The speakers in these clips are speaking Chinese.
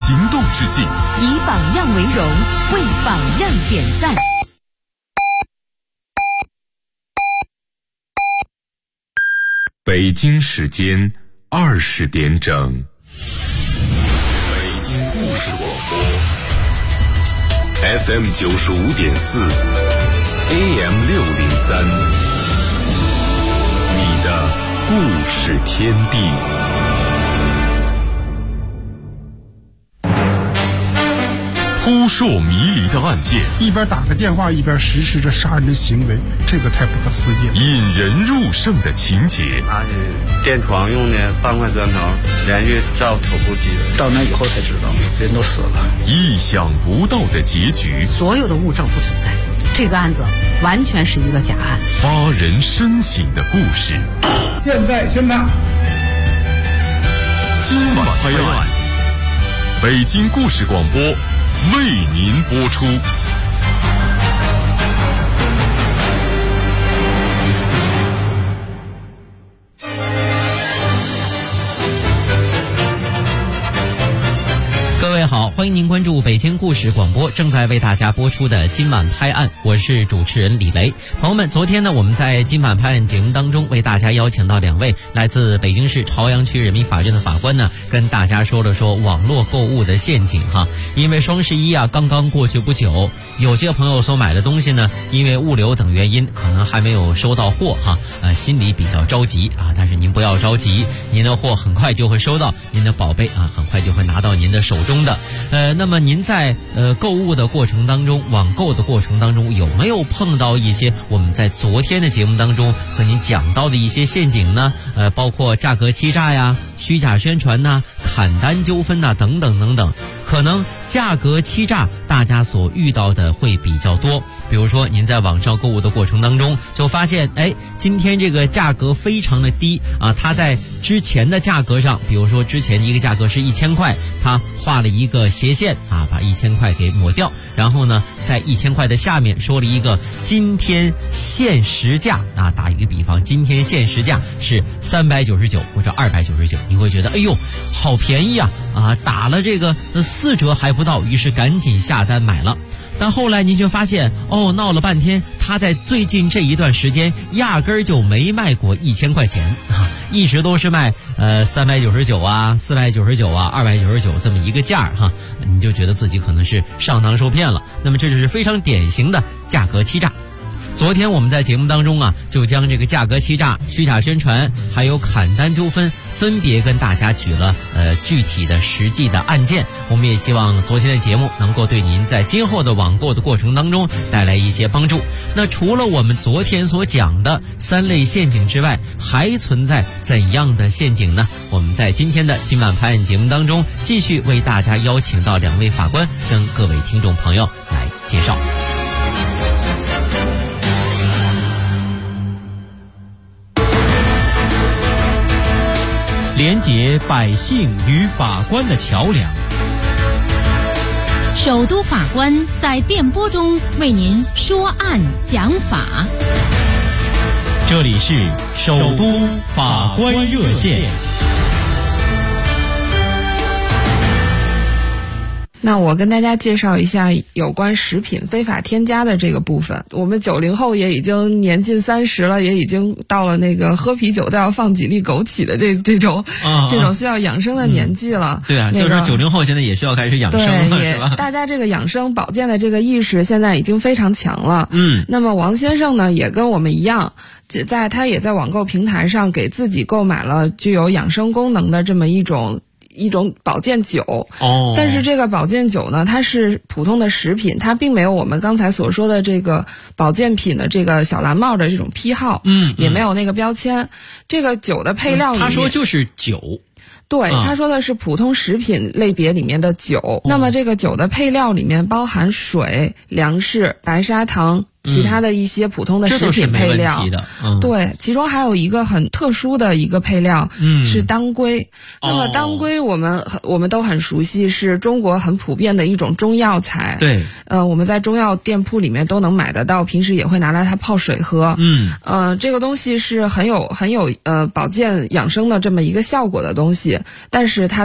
行动致敬， 以榜样为荣，为榜样点赞。 北京时间20点整，北京故事广播 FM 95.4 AM 603，你的故事天地。扑朔迷离的案件， 一边打个电话一边实施着杀人的行为，这个太不可思议了。 引人入胜的情节， 他是电床用的半块砖头连续照头部击， 到那以后才知道人都死了。 意想不到的结局， 所有的物证不存在，这个案子完全是一个假案。 发人深省的故事， 现在宣判， 今晚拍案，北京故事广播为您播出。 各位好，欢迎您关注北京故事广播正在为大家播出的今晚拍案，我是主持人李雷。朋友们，昨天呢，我们在今晚拍案节目当中为大家邀请到2位来自北京市朝阳区人民法院的法官呢，跟大家说了说网络购物的陷阱哈。因为双11啊刚刚过去不久，有些朋友所买的东西呢，因为物流等原因可能还没有收到货哈，心里比较着急啊。但是您不要着急，您的货很快就会收到，您的宝贝啊很快就会拿到您的手中的。那么您在购物的过程当中，网购的过程当中，有没有碰到一些我们在昨天的节目当中和您讲到的一些陷阱呢？包括价格欺诈呀、虚假宣传呐、砍单纠纷呐等等等等。可能价格欺诈大家所遇到的会比较多，比如说您在网上购物的过程当中就发现，今天这个价格非常的低啊，它在之前的价格上，比如说之前一个价格是1000块，它画了一个斜线啊，把1000块给抹掉，然后呢在1000块的下面说了一个今天限时价啊，打一个比方，今天限时价是399或者299，你会觉得哎呦好便宜啊，打了这个4折还不到，于是赶紧下单买了。但后来您却发现，闹了半天，他在最近这一段时间压根儿就没卖过1000块钱啊，一直都是卖399啊、499啊、299这么一个价哈，你就觉得自己可能是上当受骗了。那么这就是非常典型的价格欺诈。昨天我们在节目当中啊，就将这个价格欺诈、虚假宣传还有砍单纠纷分别跟大家举了具体的实际的案件。我们也希望昨天的节目能够对您在今后的网购的过程当中带来一些帮助。那除了我们昨天所讲的3类陷阱之外，还存在怎样的陷阱呢？我们在今天的今晚拍案节目当中继续为大家邀请到2位法官跟各位听众朋友来介绍。连结百姓与法官的桥梁， 首都法官在电波中为您说案讲法。 这里是首都法官热线。 那我跟大家介绍一下有关食品非法添加的这个部分。我们90后也已经年近30了，也已经到了那个喝啤酒都要放几粒枸杞的这种需要养生的年纪了。 对啊，就是90后现在也需要开始养生了，是吧？ 大家这个养生保健的这个意识现在已经非常强了。那么王先生呢，也跟我们一样，他也在网购平台上给自己购买了具有养生功能的这么一种保健酒。但是这个保健酒呢，它是普通的食品，它并没有我们刚才所说的这个保健品的这个小蓝帽的这种批号，也没有那个标签。这个酒的配料里面， 他说就是酒。 对，他说的是普通食品类别里面的酒。那么这个酒的配料里面包含水、粮食、白砂糖、其他的一些普通的食品配料。对，其中还有一个很特殊的一个配料，是当归。那么当归我们都很熟悉，是中国很普遍的一种中药材。 对， 我们在中药店铺里面都能买得到，平时也会拿来它泡水喝。这个东西是很有保健养生的这么一个效果的东西，但是它的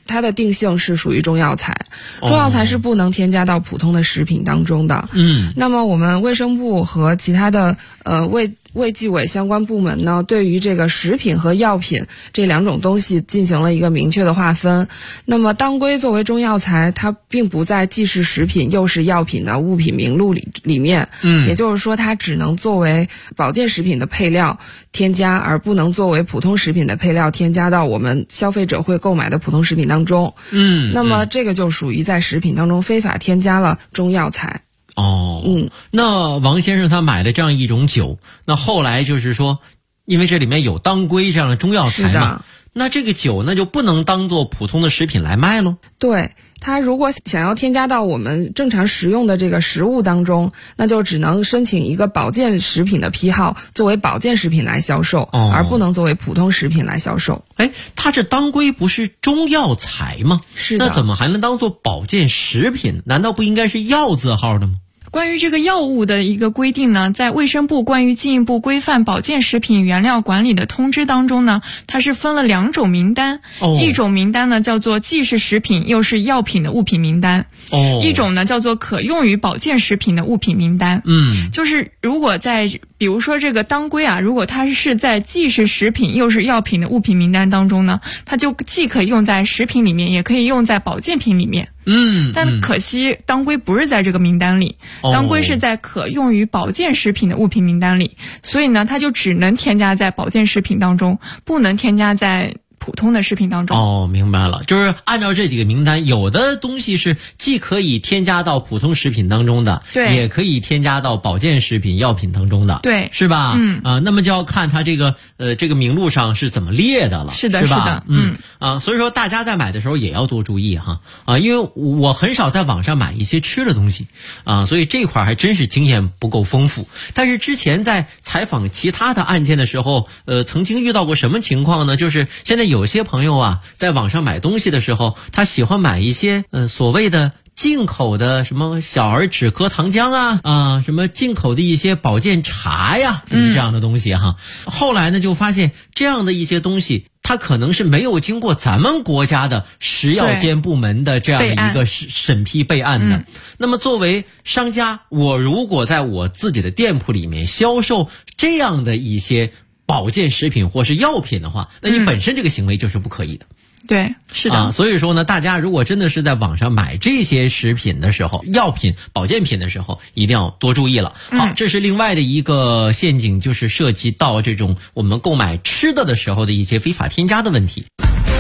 它的定性是属于中药材，中药材是不能添加到普通的食品当中的。那么我们卫生部和其他的卫计委相关部门呢，对于这个食品和药品这两种东西进行了一个明确的划分。那么当归作为中药材，它并不在既是食品又是药品的物品名录里面，也就是说它只能作为保健食品的配料添加，而不能作为普通食品的配料添加到我们消费者会购买的普通食品当中。那么这个就属于在食品当中非法添加了中药材。 那王先生他买了这样一种酒，那后来就是说，因为这里面有当归这样的中药材嘛，那这个酒那就不能当做普通的食品来卖咯？ 对，它如果想要添加到我们正常食用的这个食物当中，那就只能申请一个保健食品的批号，作为保健食品来销售，而不能作为普通食品来销售。 它这当归不是中药材吗？ 是的。 那怎么还能当做保健食品？难道不应该是药字号的吗？ 关于这个药物的一个规定呢，在卫生部关于进一步规范保健食品原料管理的通知当中呢，它是分了2种名单。一种名单呢叫做既是食品又是药品的物品名单。一种呢叫做可用于保健食品的物品名单。就是如果比如说这个当归啊，如果它是在既是食品又是药品的物品名单当中呢，它就既可以用在食品里面，也可以用在保健品里面。但可惜当归不是在这个名单里，当归是在可用于保健食品的物品名单里，所以呢，它就只能添加在保健食品当中，不能添加在普通的食品当中。 明白了，就是按照这几个名单，有的东西是既可以添加到普通食品当中的， 对， 也可以添加到保健食品药品当中的， 对， 是吧？那么就要看它这个名录上是怎么列的了， 是的， 是吧？所以说大家在买的时候也要多注意哈，因为我很少在网上买一些吃的东西所以这块还真是经验不够丰富。但是之前在采访其他的案件的时候，曾经遇到过什么情况呢？就是现在有些朋友在网上买东西的时候，他喜欢买一些所谓的进口的什么小儿止咳糖浆什么进口的一些保健茶呀，这样的东西哈。后来呢，就发现这样的一些东西，它可能是没有经过咱们国家的食药监部门的这样的一个审批备案的。那么作为商家，我如果在我自己的店铺里面销售这样的一些保健食品或是药品的话，那你本身这个行为就是不可以的。 对，是的。 所以说呢，大家如果真的是在网上买这些食品的时候，药品、保健品的时候，一定要多注意了。好，这是另外的一个陷阱，就是涉及到这种我们购买吃的时候的一些非法添加的问题。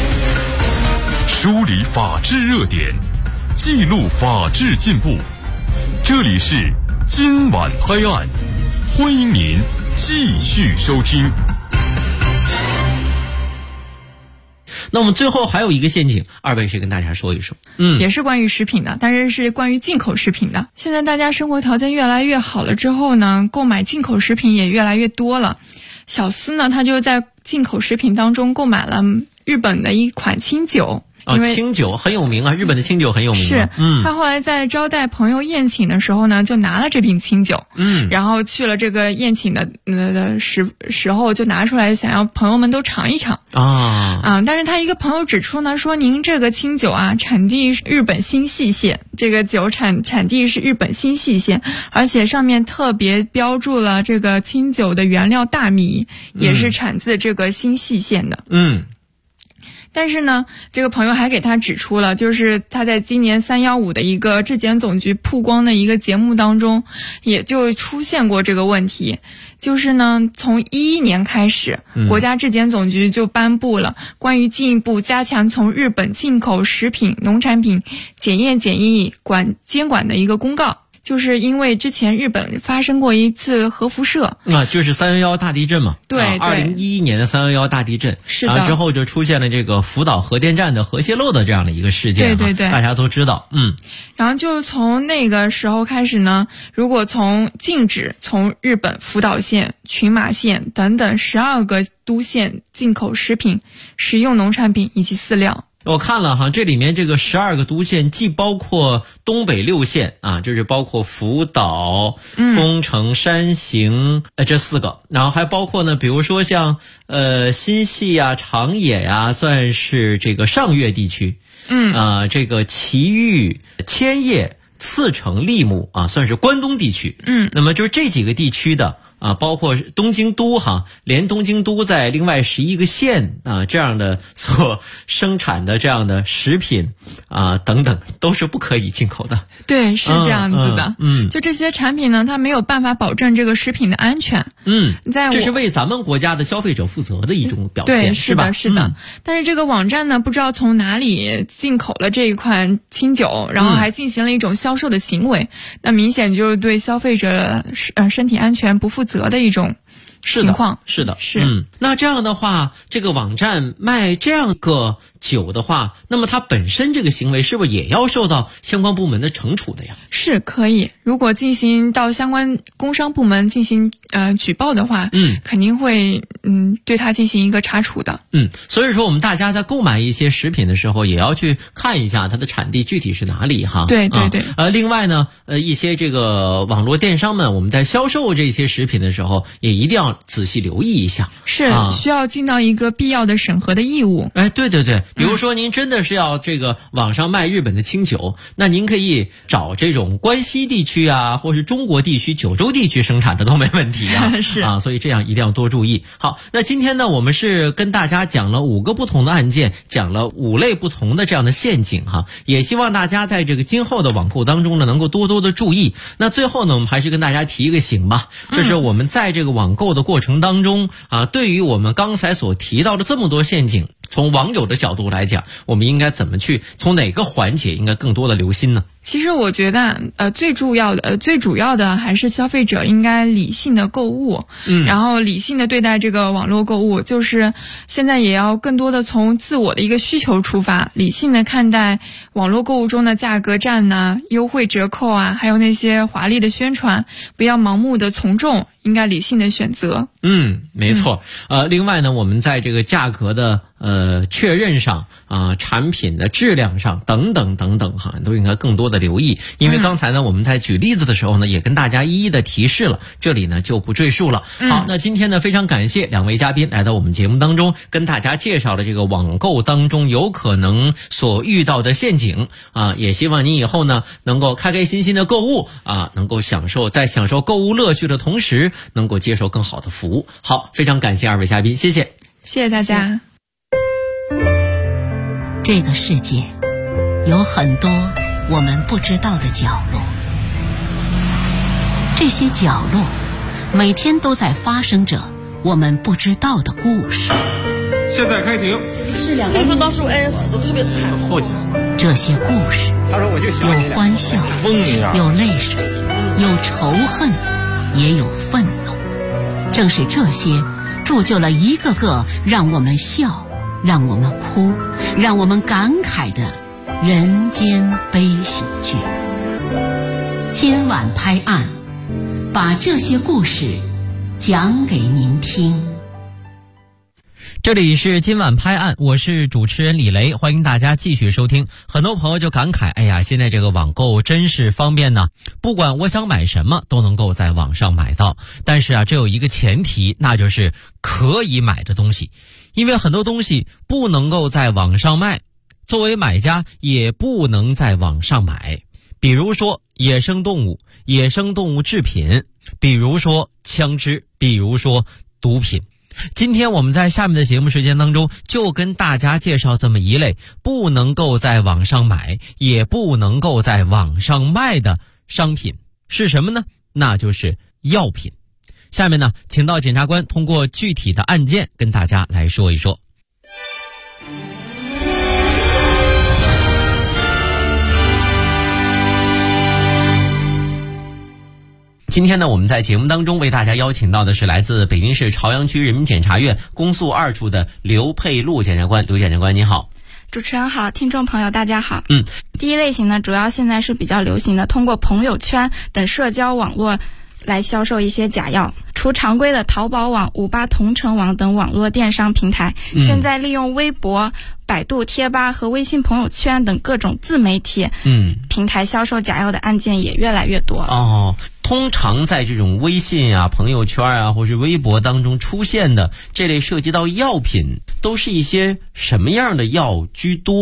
梳理法治热点，记录法治进步。这里是今晚拍案，欢迎您继续收听。 那我们最后还有一个陷阱，二位是跟大家说一说。 也是关于食品的，但是是关于进口食品的。现在大家生活条件越来越好了之后呢，购买进口食品也越来越多了。小司呢，他就在进口食品当中购买了日本的一款清酒。 清酒很有名啊，日本的清酒很有名。 是，他后来在招待朋友宴请的时候呢，就拿了这瓶清酒，然后去了这个宴请的时候就拿出来，想要朋友们都尝一尝但是他一个朋友指出呢，说您这个清酒产地是日本新舄县，这个酒产地是日本新舄县，而且上面特别标注了这个清酒的原料大米也是产自这个新舄县的。但是呢，这个朋友还给他指出了，就是他在今年315的一个质检总局曝光的一个节目当中，也就出现过这个问题。就是呢，从2011年开始，国家质检总局就颁布了关于进一步加强从日本进口食品、农产品检验检疫监管的一个公告。就是因为之前日本发生过一次核辐射就是311大地震嘛。 对 2011年的311大地震， 是的。 之后就出现了这个福岛核电站的核泄漏的这样的一个事件。 对， 大家都知道。 然后就从那个时候开始呢，如果禁止从日本福岛县、群马县等等12个都县进口食品、食用农产品以及饲料。 我看了这里面这个12个都县既包括东北6县就是包括福岛、宫城、山形这4个，然后还包括呢，比如说像新舄长野算是这个上越地区， 这个祁豫、千叶、茨城、利木啊，算是关东地区。那么就是这几个地区的包括东京都连东京都在另外11个县这样的所生产的这样的食品等等都是不可以进口的。 对，是这样子的。就这些产品呢，它没有办法保证这个食品的安全。 这是为咱们国家的消费者负责的一种表现， 对， 是吧？ 是的。但是这个网站呢，不知道从哪里进口了这一款清酒，然后还进行了一种销售的行为，那明显就是对消费者身体安全不负责的一种情况。 是的。那这样的话，这个网站卖这样个酒的话，那么它本身这个行为是不是也要受到相关部门的惩处的呀？ 是可以，如果进行到相关工商部门进行举报的话，肯定会对它进行一个查处的。 所以说我们大家在购买一些食品的时候，也要去看一下它的产地具体是哪里哈。 对。 另外呢，一些这个网络电商们，我们在销售这些食品的时候，也一定要仔细留意一下。 是需要尽到一个必要的审核的义务。 对，比如说您真的是要这个网上卖日本的清酒，那您可以找这种关西地区或是中国地区、九州地区生产的都没问题是所以这样一定要多注意。好，那今天呢，我们是跟大家讲了5个不同的案件，讲了5类不同的这样的陷阱也希望大家在这个今后的网购当中呢，能够多多的注意。那最后呢，我们还是跟大家提一个醒吧，就是我们在这个网购的过程当中对于我们刚才所提到的这么多陷阱，从网友的角度来讲，我们应该怎么去从哪个环节应该更多的留心呢？ 其实我觉得最主要的还是消费者应该理性的购物，然后理性的对待这个网络购物，就是现在也要更多的从自我的一个需求出发，理性的看待网络购物中的价格战优惠折扣还有那些华丽的宣传，不要盲目的从众，应该理性的选择。 没错。另外呢，我们在这个价格的确认上产品的质量上等等都应该更多的留意。因为刚才呢，我们在举例子的时候呢，也跟大家一一的提示了，这里呢就不赘述了。好，那今天呢，非常感谢2位嘉宾来到我们节目当中，跟大家介绍了这个网购当中有可能所遇到的陷阱也希望您以后呢能够开开心心的购物能够在享受购物乐趣的同时，能够接受更好的服务。好，非常感谢2位嘉宾，谢谢大家。 这个世界有很多我们不知道的角落，这些角落每天都在发生着我们不知道的故事。 现在开庭。 是2个人当时死得特别惨。 这些故事有欢笑，有泪水，有仇恨，也有愤怒。正是这些铸就了一个个让我们笑，让我们哭，让我们感慨的人间悲喜剧。今晚拍案，把这些故事讲给您听。 这里是今晚拍案，我是主持人李雷，欢迎大家继续收听。很多朋友就感慨，哎呀，现在这个网购真是方便呢，不管我想买什么都能够在网上买到。但是这有一个前提，那就是可以买的东西，因为很多东西不能够在网上卖，作为买家也不能在网上买。比如说野生动物、野生动物制品，比如说枪支，比如说毒品。今天我们在下面的节目时间当中就跟大家介绍这么一类不能够在网上买也不能够在网上卖的商品，是什么呢？那就是药品。下面呢，请到检察官通过具体的案件跟大家来说一说。今天呢，我们在节目当中为大家邀请到的是来自北京市朝阳区人民检察院公诉2处的刘佩璐检察官。刘检察官您好。 主持人好，听众朋友大家好。第一类型呢，主要现在是比较流行的，通过朋友圈等社交网络来销售一些假药。除常规的淘宝网、58同城网等网络电商平台，现在利用微博、百度贴吧和微信朋友圈等各种自媒体平台销售假药的案件也越来越多。 通常在这种微信朋友圈或是微博当中出现的这类涉及到药品，都是一些什么样的药居多呢？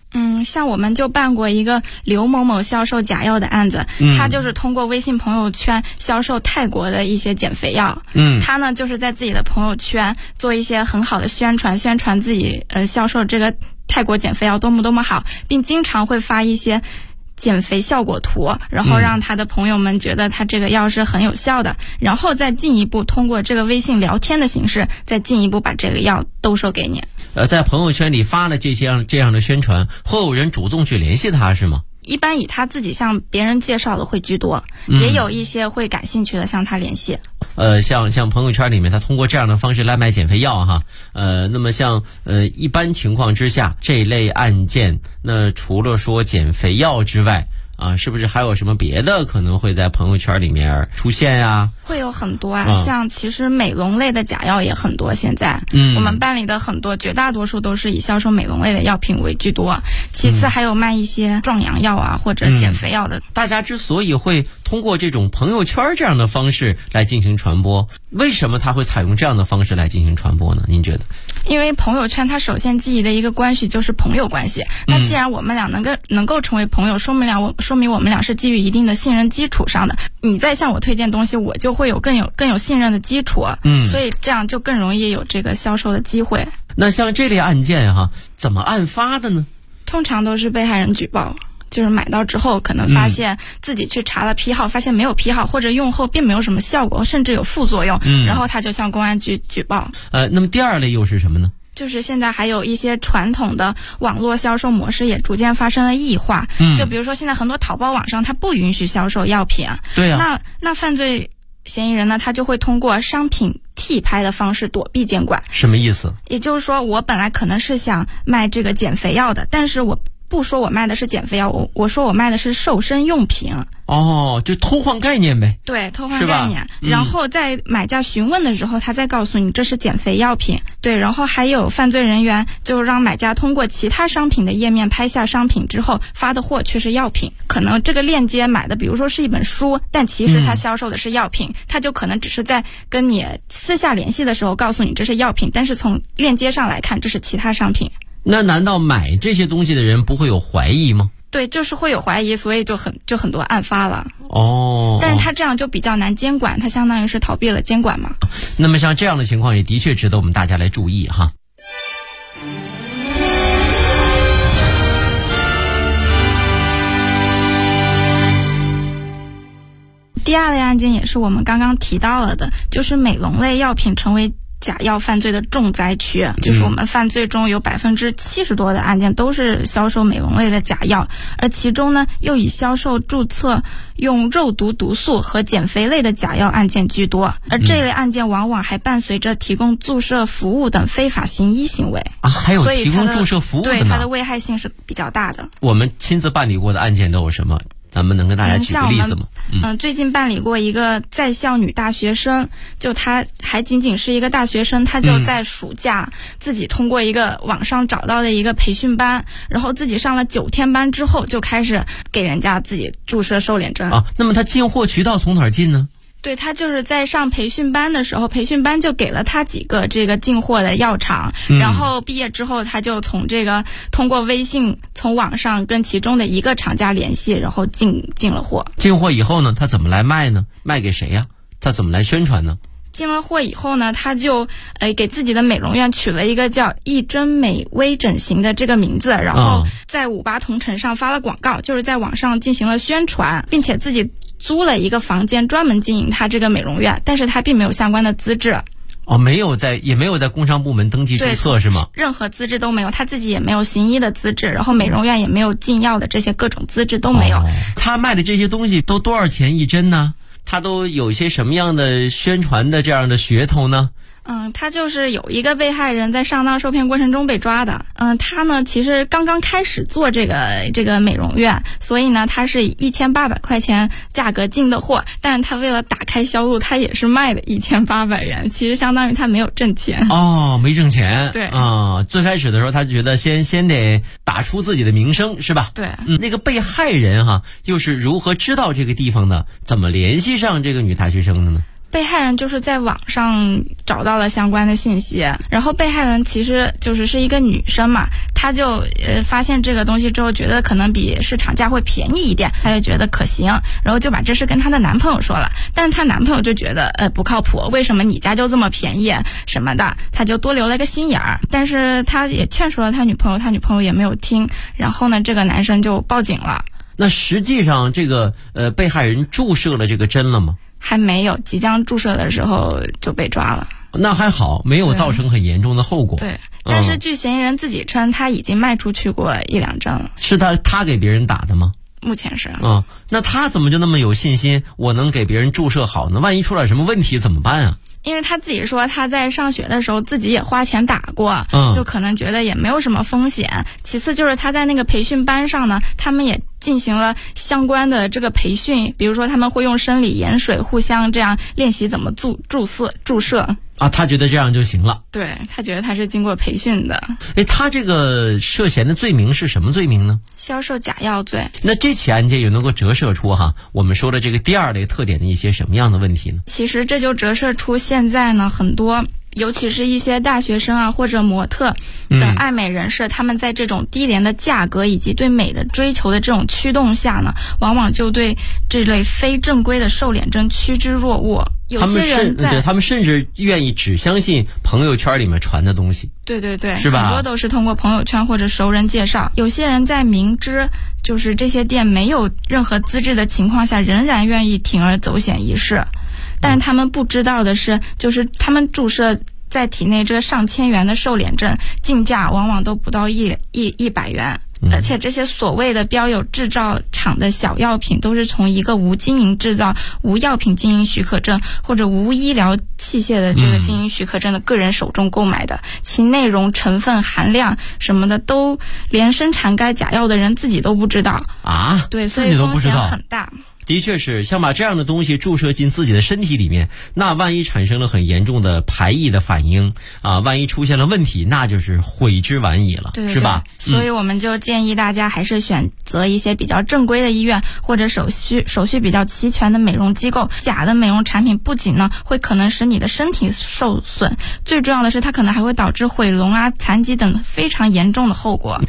像我们就办过一个刘某某销售假药的案子，他就是通过微信朋友圈销售泰国的一些减肥药。他呢就是在自己的朋友圈做一些很好的宣传自己销售这个泰国减肥药多么好，并经常会发一些减肥效果图，然后让他的朋友们觉得他这个药是很有效的，然后再进一步通过这个微信聊天的形式，再进一步把这个药兜售给你。 在朋友圈里发了这样的宣传，会有人主动去联系他是吗？ 一般以他自己向别人介绍的会居多，也有一些会感兴趣的向他联系。 像朋友圈里面他通过这样的方式来卖减肥药哈。那么像一般情况之下这类案件，那除了说减肥药之外是不是还有什么别的可能会在朋友圈里面出现呀？ 会有很多像其实美容类的假药也很多，现在我们办理的很多绝大多数都是以销售美容类的药品为居多，其次还有卖一些壮阳药或者减肥药的。 大家之所以会通过这种朋友圈这样的方式来进行传播，为什么他会采用这样的方式来进行传播呢？您觉得？ 因为朋友圈它首先基于的一个关系就是朋友关系，那既然我们俩能够成为朋友，说明我们俩是基于一定的信任基础上的，你再向我推荐东西，我就会有更有信任的基础，所以这样就更容易有这个销售的机会。 那像这类案件怎么案发的呢？ 通常都是被害人举报，就是买到之后可能发现自己去查了批号，发现没有批号，或者用后并没有什么效果，甚至有副作用，然后他就向公安局举报。 那么第二类又是什么呢？ 就是现在还有一些传统的网络销售模式也逐渐发生了异化，就比如说现在很多淘宝网上它不允许销售药品， 对啊， 那犯罪嫌疑人呢，他就会通过商品替拍的方式躲避监管。 什么意思？ 也就是说，我本来可能是想卖这个减肥药的，但是我不说我卖的是减肥药，我说我卖的是瘦身用品。 就偷换概念呗。 对，偷换概念，然后在买家询问的时候，他再告诉你这是减肥药品。对，然后还有犯罪人员就让买家通过其他商品的页面拍下商品之后，发的货却是药品。可能这个链接买的比如说是一本书，但其实他销售的是药品，他就可能只是在跟你私下联系的时候告诉你这是药品，但是从链接上来看这是其他商品。 那难道买这些东西的人不会有怀疑吗？ 对，就是会有怀疑，所以就很多案发了。 但是他这样就比较难监管，他相当于是逃避了监管嘛。 那么像这样的情况也的确值得我们大家来注意哈。 第二类案件也是我们刚刚提到了的，就是美容类药品成为假药犯罪的重灾区，就是我们犯罪中有70%多的案件都是销售美容类的假药，而其中呢又以销售注册用肉毒毒素和减肥类的假药案件居多，而这类案件往往还伴随着提供注射服务等非法行医行为还有提供注射服务的呢？ 对，它的危害性是比较大的。 我们亲自办理过的案件都有什么？咱们能跟大家举个例子吗？ 最近办理过一个在校女大学生，就她还仅仅是一个大学生，她就在暑假自己通过一个网上找到的一个培训班，然后自己上了9天班之后，就开始给人家自己注射瘦脸针那么她进货渠道从哪儿进呢？ 对，他就是在上培训班的时候，培训班就给了他几个这个进货的药厂，然后毕业之后他就通过微信从网上跟其中的一个厂家联系，然后进了货。 进货以后呢，他怎么来卖呢？卖给谁呀？他怎么来宣传呢？ 进了货以后呢，他就给自己的美容院取了一个叫一针美微整形的这个名字，然后在58同城上发了广告，就是在网上进行了宣传，并且自己租了一个房间专门经营他这个美容院，但是他并没有相关的资质。 也没有在工商部门登记注册是吗？ 任何资质都没有，他自己也没有行医的资质，然后美容院也没有进药的这些各种资质都没有。 他卖的这些东西都多少钱一针呢？他都有些什么样的宣传的这样的噱头呢？ 他就是有一个被害人在上当受骗过程中被抓的。他呢其实刚刚开始做这个美容院，所以呢他是以1800块钱价格进的货，但是他为了打开销路，他也是卖了1800元，其实相当于他没有挣钱。 没挣钱。 对最开始的时候他就觉得先得打出自己的名声是吧？ 对。 那个被害人又是如何知道这个地方的？怎么联系上这个女大学生的呢？ 被害人就是在网上找到了相关的信息，然后被害人其实是一个女生嘛，她就发现这个东西之后，觉得可能比市场价会便宜一点，她就觉得可行，然后就把这事跟她的男朋友说了，但是她男朋友就觉得不靠谱，为什么你家就这么便宜什么的，他就多留了个心眼儿，但是他也劝说了他女朋友，他女朋友也没有听，然后呢这个男生就报警了。 那实际上这个被害人注射了这个针了吗？ 还没有，即将注射的时候就被抓了。 那还好，没有造成很严重的后果。 对，但是据嫌疑人自己称，他已经卖出去过1、2针了。 是他给别人打的吗？ 目前是。 那他怎么就那么有信心我能给别人注射好呢？万一出点什么问题怎么办啊？ 因为他自己说他在上学的时候自己也花钱打过，就可能觉得也没有什么风险。其次就是他在那个培训班上呢，他们也进行了相关的这个培训，比如说他们会用生理盐水互相这样练习怎么注射啊，他觉得这样就行了。 对，他觉得他是经过培训的。 他这个涉嫌的罪名是什么罪名呢？ 销售假药罪。 那这起案件也能够折射出我们说的这个第二类特点的一些什么样的问题呢？ 其实这就折射出现在呢很多，尤其是一些大学生啊或者模特的爱美人士，他们在这种低廉的价格以及对美的追求的这种驱动下呢，往往就对这类非正规的瘦脸针趋之若鹜。有些人他们甚至愿意只相信朋友圈里面传的东西。 对对对， 是吧？ 很多都是通过朋友圈或者熟人介绍。有些人在明知就是这些店没有任何资质的情况下，仍然愿意铤而走险一试。但是他们不知道的是，就是他们注射在体内这上千元的瘦脸针，进价往往都不到100元。而且这些所谓的标有制造厂的小药品，都是从一个无经营制造、无药品经营许可证或者无医疗器械的这个经营许可证的个人手中购买的，其内容、成分、含量什么的，都连生产该假药的人自己都不知道啊！对，所以风险很大。 的确是，像把这样的东西注射进自己的身体里面，那万一产生了很严重的排异的反应啊，万一出现了问题，那就是悔之晚矣了， 对， 是吧？ 所以我们就建议大家还是选择一些比较正规的医院，或者手续比较齐全的美容机构。假的美容产品不仅呢会可能使你的身体受损，最重要的是它可能还会导致毁容啊、残疾等非常严重的后果。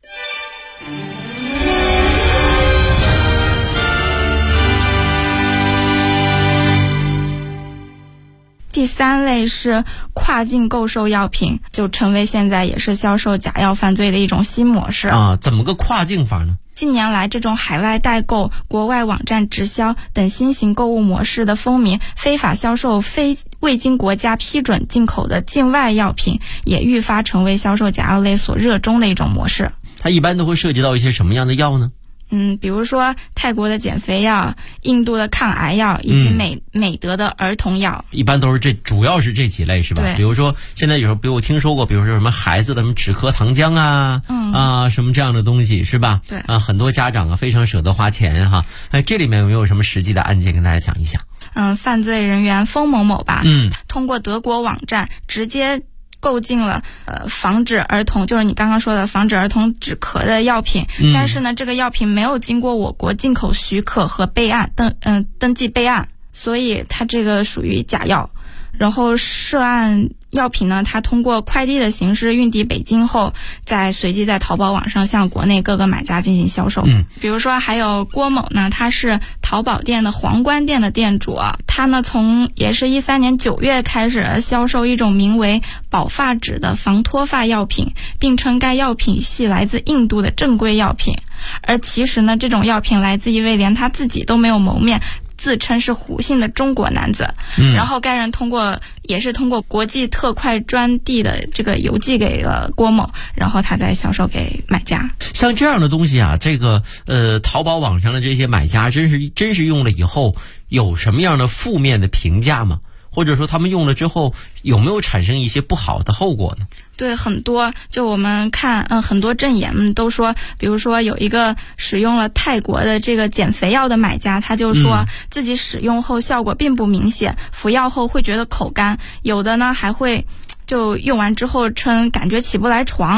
第3类是跨境购售药品，就成为现在也是销售假药犯罪的一种新模式啊。怎么个跨境法呢？ 近年来，这种海外代购、国外网站直销等新型购物模式的风靡，非法销售未经国家批准进口的境外药品，也愈发成为销售假药类所热衷的一种模式。 它一般都会涉及到一些什么样的药呢？ 比如说泰国的减肥药、印度的抗癌药以及美德的儿童药， 一般都是主要是这几类，是吧？ 对。 比如说现在有时候，比如我听说过，比如说什么孩子的什么止咳糖浆啊，什么这样的东西，是吧？ 对。 很多家长非常舍得花钱哈。这里面有没有什么实际的案件跟大家讲一下？ 犯罪人员封某某吧，通过德国网站直接购进了防止儿童，就是你刚刚说的防止儿童止咳的药品，但是呢，这个药品没有经过我国进口许可和备案登记备案，所以它这个属于假药。然后涉案药品呢，它通过快递的形式运抵北京后，再随即在淘宝网上向国内各个买家进行销售。比如说还有郭某呢，他是淘宝店的皇冠店的店主，他呢也是13年9月开始销售一种名为保发脂的防脱发药品，并称该药品系来自印度的正规药品。而其实呢，这种药品来自一位连他自己都没有谋面，自称是胡姓的中国男子，然后该人也是通过国际特快专递的这个邮寄给了郭某，然后他再销售给买家。 像这样的东西啊，这个淘宝网上的这些买家真是用了以后有什么样的负面的评价吗？或者说他们用了之后有没有产生一些不好的后果呢？ 对，很多，就我们看很多证言都说，比如说有一个使用了泰国的这个减肥药的买家，他就说自己使用后效果并不明显，服药后会觉得口干，有的呢还会就用完之后称感觉起不来床，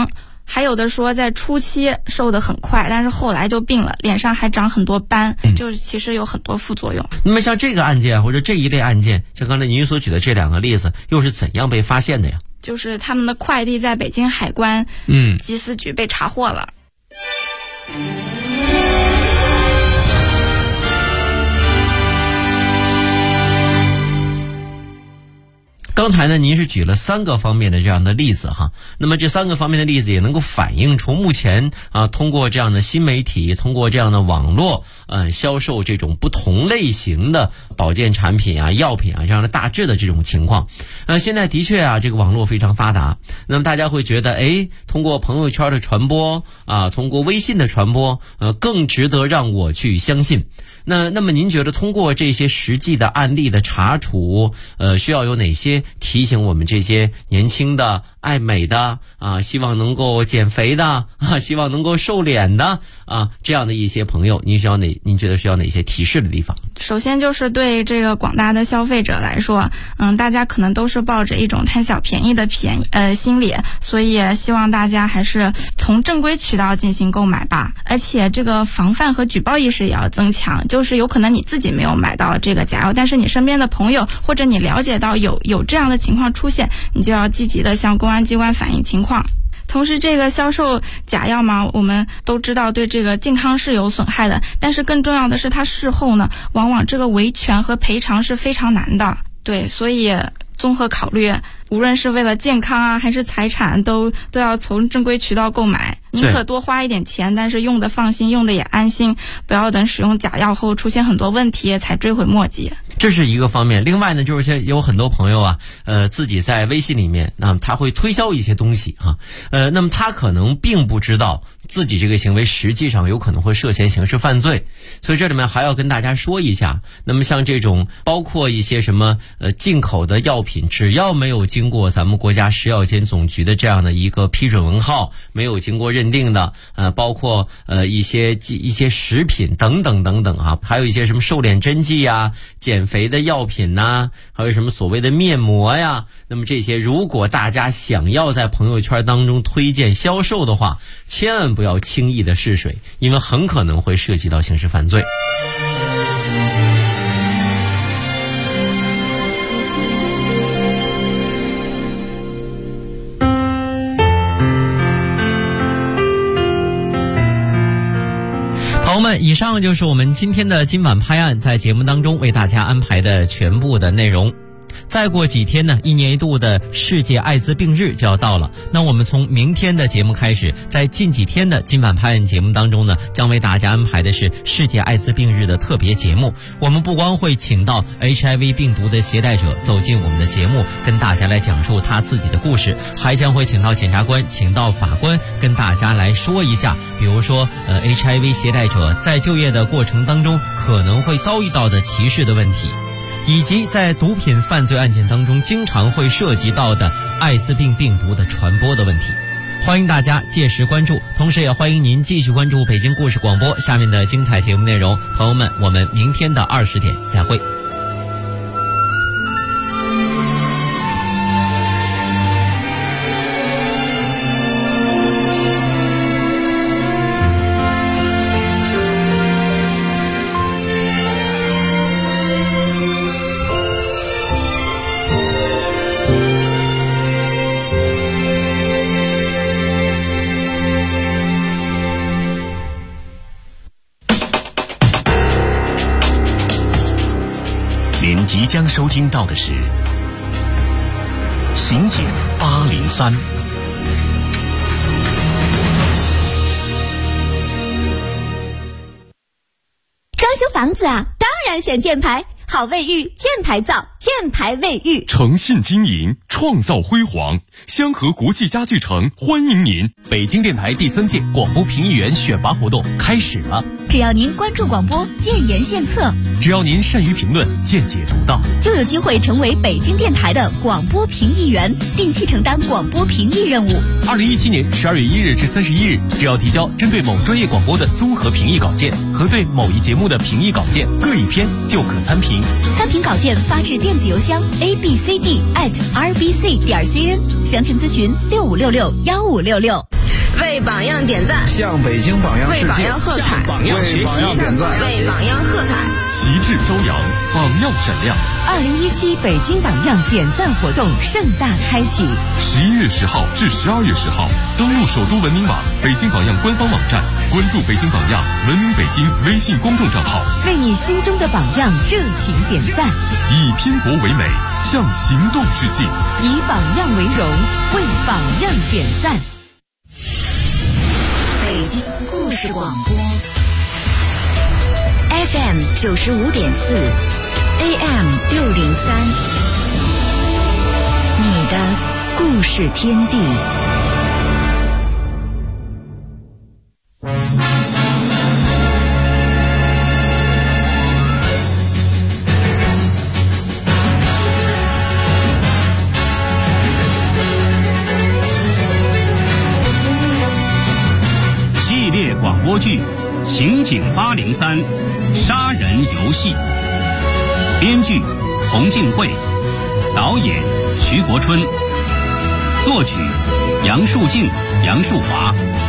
还有的说在初期瘦得很快，但是后来就病了，脸上还长很多斑，就是其实有很多副作用。 那么像这个案件或者这一类案件，像刚才您所举的这2个例子，又是怎样被发现的呀？ 就是他们的快递在北京海关缉私局被查获了。 刚才呢，您是举了3个方面的这样的例子哈。那么这3个方面的例子也能够反映出目前通过这样的新媒体，通过这样的网络销售这种不同类型的保健产品啊、药品啊这样的大致的这种情况。现在的确这个网络非常发达，那么大家会觉得通过朋友圈的传播通过微信的传播更值得让我去相信。那么您觉得通过这些实际的案例的查处需要有哪些提醒我们这些年轻的爱美的希望能够减肥的希望能够瘦脸的这样的一些朋友，您觉得需要哪些提示的地方？ 首先就是对这个广大的消费者来说，大家可能都是抱着一种贪小便宜的心理，所以希望大家还是从正规渠道进行购买吧。而且这个防范和举报意识也要增强，就是有可能你自己没有买到这个假药，但是你身边的朋友或者你了解到有这样的情况出现，你就要积极的向公安机关反映情况。同时这个销售假药嘛，我们都知道对这个健康是有损害的，但是更重要的是它事后呢，往往这个维权和赔偿是非常难的。对，所以综合考虑，无论是为了健康还是财产，都要从正规渠道购买。宁可多花一点钱，但是用的放心，用的也安心，不要等使用假药后出现很多问题才追悔莫及。 这是一个方面。另外呢，就是有很多朋友自己在微信里面，那么他会推销一些东西那么他可能并不知道自己这个行为实际上有可能会涉嫌刑事犯罪，所以这里面还要跟大家说一下。那么像这种包括一些什么进口的药品，只要没有经过咱们国家食药监总局的这样的一个批准文号，没有经过认定的包括一些食品等等等等还有一些什么瘦脸针剂减肥的药品还有什么所谓的面膜那么这些如果大家想要在朋友圈当中推荐销售的话，千万不要轻易的试水，因为很可能会涉及到刑事犯罪。朋友们，以上就是我们今天的今晚拍案在节目当中为大家安排的全部的内容。再过几天呢，1年1度的世界艾滋病日就要到了。那我们从明天的节目开始，在近几天的今晚拍案节目当中呢，将为大家安排的是世界艾滋病日的特别节目。我们不光会请到 HIV 病毒的携带者走进我们的节目，跟大家来讲述他自己的故事，还将会请到检察官、请到法官跟大家来说一下，比如说HIV 携带者在就业的过程当中可能会遭遇到的歧视的问题，以及在毒品犯罪案件当中经常会涉及到的艾滋病病毒的传播的问题。欢迎大家届时关注，同时也欢迎您继续关注北京故事广播下面的精彩节目内容。朋友们，我们明天的20点再会。 您即将收听到的是《刑警803》。 装修房子啊，当然选箭牌，好卫浴，箭牌造，箭牌卫浴， 诚信经营，创造辉煌。香河国际家具城欢迎您！ 北京电台第3届广播评议员选拔活动开始了。 只要您关注广播，建言献策； 只要您善于评论，见解独到， 就有机会成为北京电台的广播评议员，定期承担广播评议任务。 2017年12月1日至31日，只要提交针对某专业广播的综合评议稿件和对某一节目的评议稿件各一篇，就可参评。 参评稿件发至电子邮箱 abcd@rbc.cn， 详情咨询65661566。 为榜样点赞， 向北京榜样致敬， 为榜样喝彩， 向榜样学习，点赞， 为榜样喝彩， 旗帜飘扬，榜样闪亮。 2017北京榜样点赞活动盛大开启 ，11月10号至12月10号，登录首都文明网、北京榜样官方网站，关注北京榜样、文明北京微信公众账号， 为你心中的榜样热情点赞， 以拼搏为美，向行动致敬， 以榜样为荣，为榜样点赞。 北京故事广播 FM 95.4 AM 603，你的故事天地。 系列广播剧《刑警803杀人游戏》，编剧洪静慧，导演徐国春，作曲杨树静、杨树华。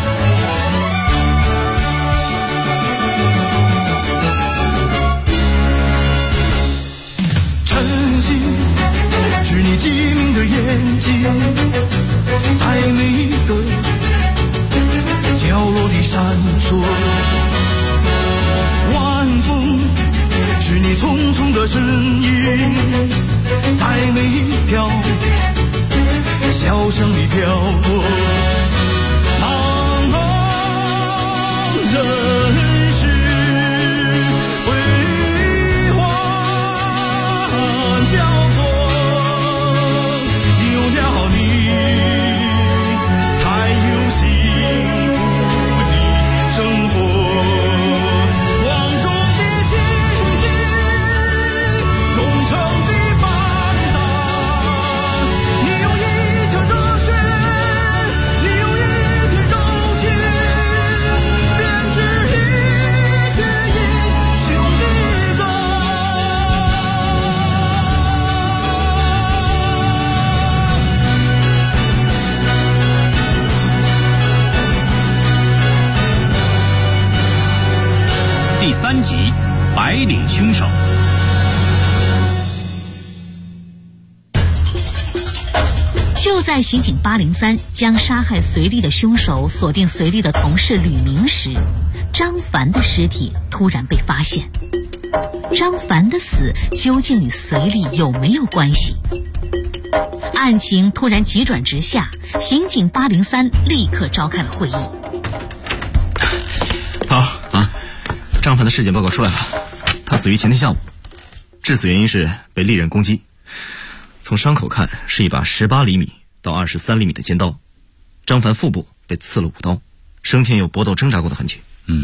晨曦是你机灵的眼睛，在每一个角落里闪烁。晚风是你匆匆的身影，在每一条小巷里飘过。茫茫人世辉煌交错，有了你才有幸福的生活。光荣的情景，忠诚的班长，你有一腔热血，你有一片柔情，编织一曲英雄的歌。 第3集《白领凶手》。 就在刑警803将杀害隋丽的凶手锁定隋丽的同事吕明时，张凡的尸体突然被发现。张凡的死究竟与隋丽有没有关系？案情突然急转直下，刑警803立刻召开了会议。 好啊，张凡的尸检报告出来了，他死于前天下午，致死原因是被利刃攻击。从伤口看，是一把18厘米到23厘米的尖刀。张凡腹部被刺了5刀，生前有搏斗挣扎过的痕迹。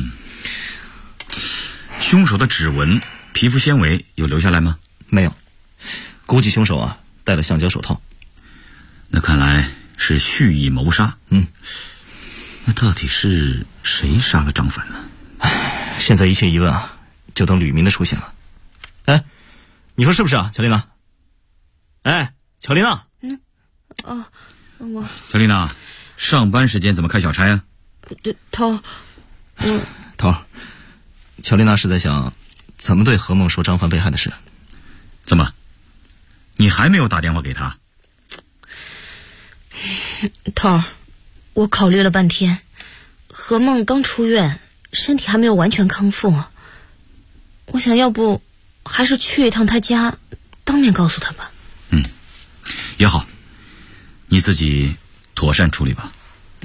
凶手的指纹、皮肤纤维有留下来吗？ 没有，估计凶手戴了橡胶手套。 那看来是蓄意谋杀。那到底是谁杀了张凡呢？ 现在一切疑问就等吕明的出现了。哎，你说是不是啊，乔丽娜？哎，乔丽娜。 乔丽娜，上班时间怎么开小差啊？ 头，乔丽娜是在想怎么对何梦说张凡被害的事。 怎么，你还没有打电话给他？ 头，我考虑了半天，何梦刚出院，身体还没有完全康复，我想要不还是去一趟他家，当面告诉他吧。 也好，你自己妥善处理吧。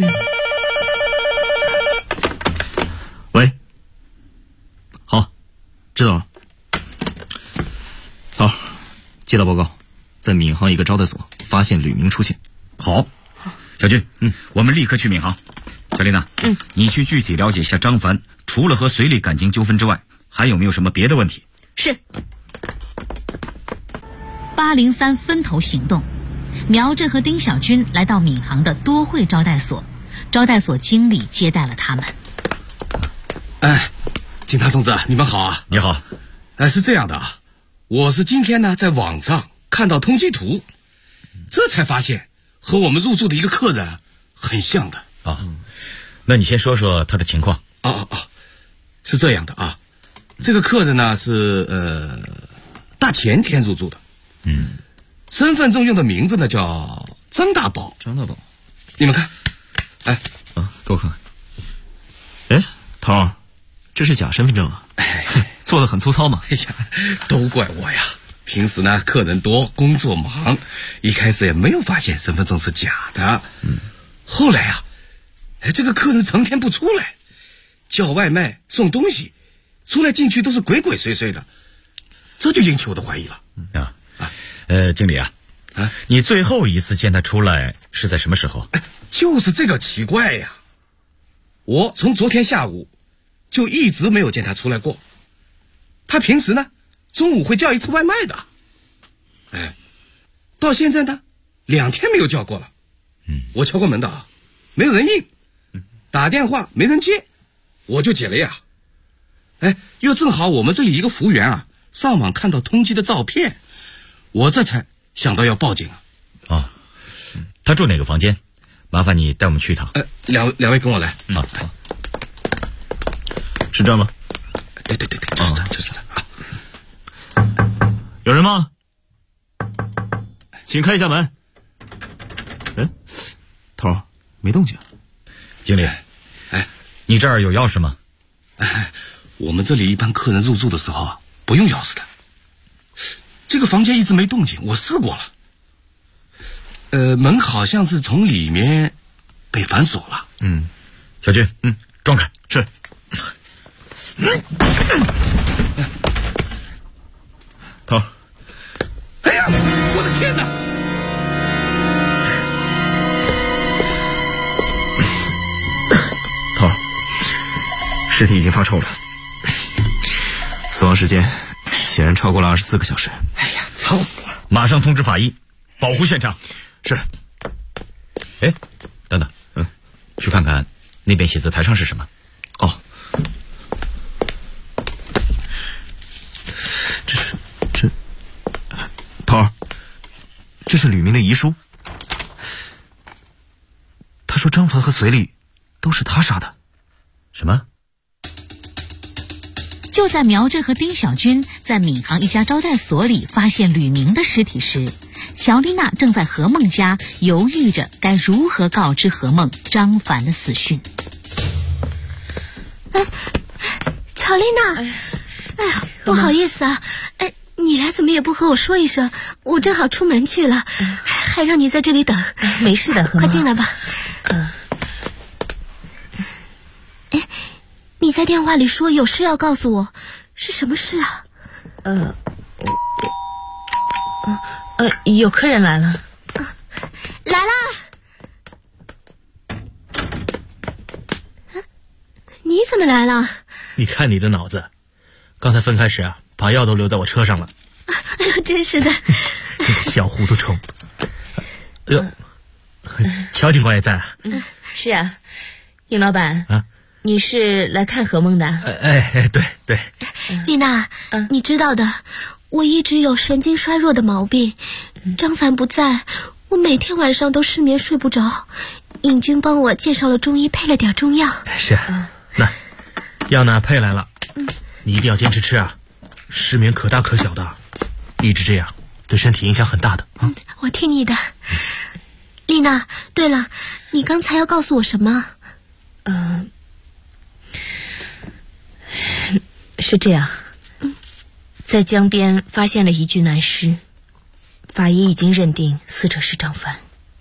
喂，好，知道了。好，接到报告，在闵行一个招待所发现吕明出现。 好，小军，我们立刻去闵行。小丽娜，你去具体了解一下张凡除了和隋丽感情纠纷之外，还有没有什么别的问题？ 是。 803分头行动，苗振和丁小军来到闵行的多汇招待所，招待所经理接待了他们。 哎，警察同志，你们好啊！ 你好。 是这样的啊，我是今天呢在网上看到通缉图，这才发现和我们入住的一个客人很像的啊。 那你先说说他的情况。 是这样的啊，这个客人呢是大前天入住的，身份证用的名字呢叫张大宝。 张大宝， 你们看， 给我看看。哎，头儿，这是假身份证啊，做得很粗糙嘛。 哎呀，都怪我呀！平时呢客人多，工作忙，一开始也没有发现身份证是假的。后来啊，这个客人成天不出来，叫外卖送东西，出来进去都是鬼鬼祟祟的，这就引起我的怀疑了。 经理啊，你最后一次见他出来是在什么时候？ 就是这个奇怪呀，我从昨天下午就一直没有见他出来过。他平时呢中午会叫一次外卖的，到现在呢2天没有叫过了。我敲过门的，没有人应，打电话没人接，我就解了呀。又正好我们这里一个服务员啊上网看到通缉的照片，我这才想到要报警啊。 他住哪个房间？麻烦你带我们去一趟。 两位跟我来。 是这吗？ 对，就是这啊。 有人吗？请开一下门。头儿没动静。 经理，你这儿有钥匙吗？ 我们这里一般客人入住的时候啊不用钥匙的。这个房间一直没动静，我试过了。门好像是从里面被反锁了。 小军，撞开。 是。头儿， 哎呀，我的天哪！ 头儿，尸体已经发臭了，死亡时间显然超过了24个小时。 哎呀，臭死了！ 马上通知法医，保护现场。 是。 等等，去看看那边写字台上是什么。 头儿，这是吕明的遗书。他说张凡和随礼都是他杀的。 什么？ 就在苗振和丁小军在闵行一家招待所里发现吕明的尸体时，乔丽娜正在何梦家犹豫着该如何告知何梦张凡的死讯。 乔丽娜，哎呀，不好意思啊，你来怎么也不和我说一声？我正好出门去了，还让你在这里等。 没事的， 快进来吧。你在电话里说有事要告诉我，是什么事啊？ 有客人来了。 来啦！你怎么来了？ 你看你的脑子，刚才分开时啊，把药都留在我车上了。 哎呦，真是的！ 你个小糊涂虫！哎呦，乔警官也在啊？ 是啊，尹老板啊，你是来看何梦的？ 对。 丽娜，你知道的，我一直有神经衰弱的毛病。张凡不在，我每天晚上都失眠睡不着。尹军帮我介绍了中医，配了点中药。 是，那药呢配来了，你一定要坚持吃啊！失眠可大可小的，一直这样对身体影响很大的。 我听你的。丽娜，对了，你刚才要告诉我什么？ 是这样，在江边发现了一具男尸，法医已经认定死者是张凡。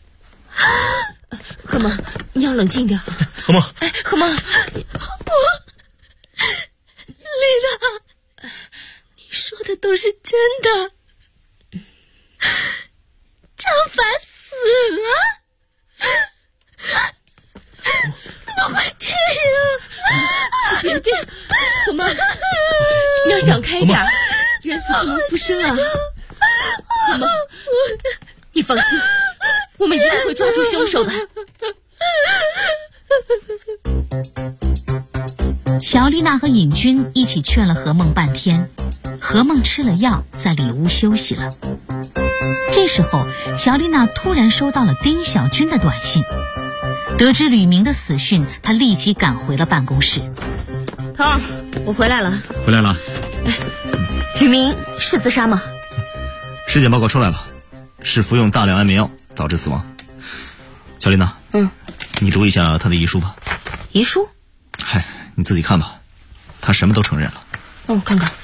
何梦，你要冷静点。 何梦， 何梦， 丽娜，你说的都是真的，张凡死了。怎么会这样？ 别这样，何梦，你要想开点，人死不能复生啊！何梦，你放心，我们一定会抓住凶手的。 乔丽娜和尹军一起劝了何梦半天，何梦吃了药，在里屋休息了。这时候，乔丽娜突然收到了丁小军的短信。 得知吕明的死讯，他立即赶回了办公室。 头儿，我回来了。 回来了。 吕明是自杀吗？ 尸检报告出来了，是服用大量安眠药导致死亡。小丽娜，你读一下他的遗书吧。 遗书？ 嗨，你自己看吧，他什么都承认了。 我看看。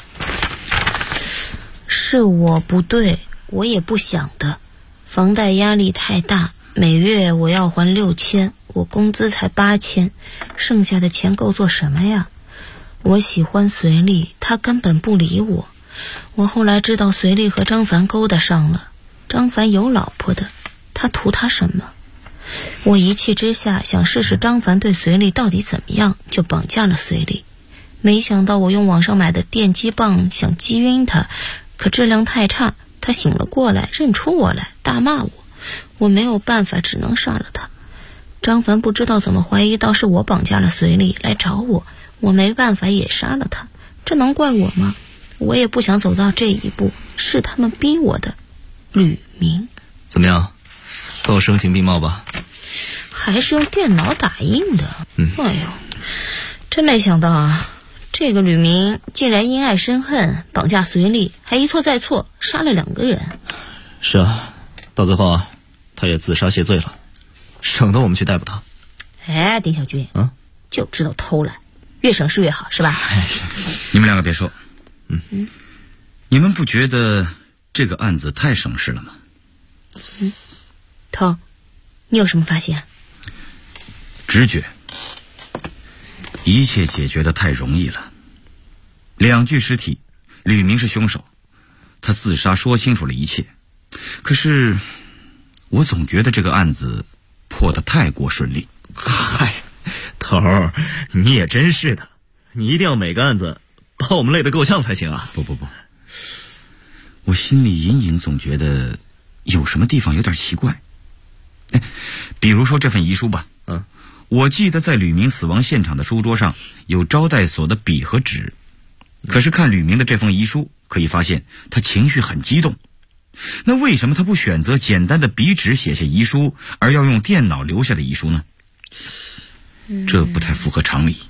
是我不对，我也不想的。房贷压力太大，每月我要还6000，我工资才8000，剩下的钱够做什么呀？我喜欢隋丽，他根本不理我。我后来知道隋丽和张凡勾搭上了，张凡有老婆的，他图他什么？我一气之下想试试张凡对隋丽到底怎么样，就绑架了隋丽。没想到我用网上买的电击棒想击晕他，可质量太差，他醒了过来，认出我来，大骂我。我没有办法，只能杀了他。张凡不知道怎么怀疑到是我绑架了隋丽来找我，我没办法也杀了他，这能怪我吗？我也不想走到这一步，是他们逼我的。吕明怎么样，够声情并茂吧？ 还是用电脑打印的。哎呦，真没想到啊，这个吕明竟然因爱生恨，绑架隋丽，还一错再错，杀了2个人。 是啊，到最后啊，他也自杀谢罪了，省得我们去逮捕他。 哎，丁小军，就知道偷懒，越省事越好，是吧？ 你们两个别说，你们不觉得这个案子太省事了吗？ 头，你有什么发现？ 直觉，一切解决得太容易了。2具尸体，吕明是凶手，他自杀说清楚了一切。可是我总觉得这个案子破得太过顺利。 嗨，头儿，你也真是的，你一定要每个案子把我们累得够呛才行啊。 不，我心里隐隐总觉得有什么地方有点奇怪。比如说这份遗书吧，我记得在吕明死亡现场的书桌上有招待所的笔和纸，可是看吕明的这封遗书，可以发现他情绪很激动。那为什么他不选择简单的笔纸写下遗书，而要用电脑留下的遗书呢？这不太符合常理。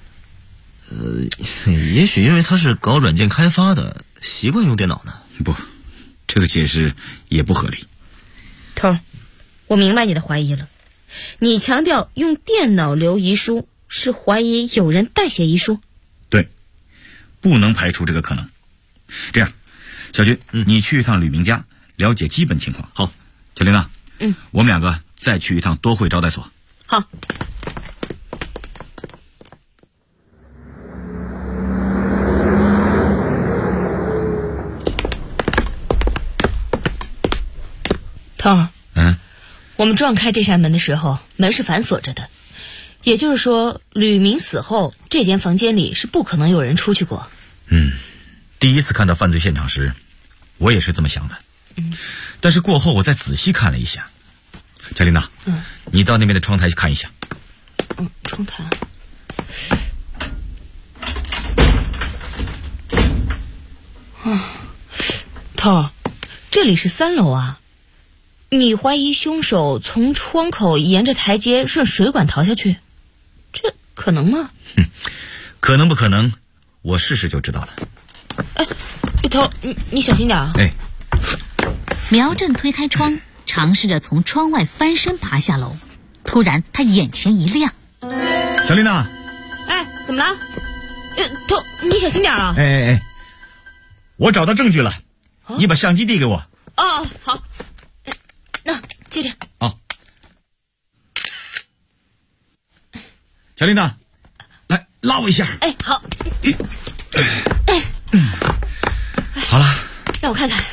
也许因为他是搞软件开发的，习惯用电脑呢。 不，这个解释也不合理。 头儿，我明白你的怀疑了。你强调用电脑留遗书，是怀疑有人代写遗书？ 对，不能排除这个可能。这样，小军，你去一趟吕明家，了解基本情况。 好， 小玲娜，我们两个再去一趟多惠招待所。 好。头儿，我们撞开这扇门的时候，门是反锁着的，也就是说，吕明死后，这间房间里是不可能有人出去过。 第一次看到犯罪现场时，我也是这么想的。但是过后我再仔细看了一下。乔丽娜，你到那边的窗台去看一下。 窗台。头儿，这里是3楼啊。你怀疑凶手从窗口沿着台阶顺水管逃下去，这可能吗？ 可能不可能，我试试就知道了。 头，你小心点啊！ 苗振推开窗，尝试着从窗外翻身爬下楼。突然，他眼前一亮。 小丽娜， 怎么了？头，你小心点啊！ 我找到证据了，你把相机递给我。 好。那接着。 小丽娜，来拉我一下。 好。 好了， 让我看看。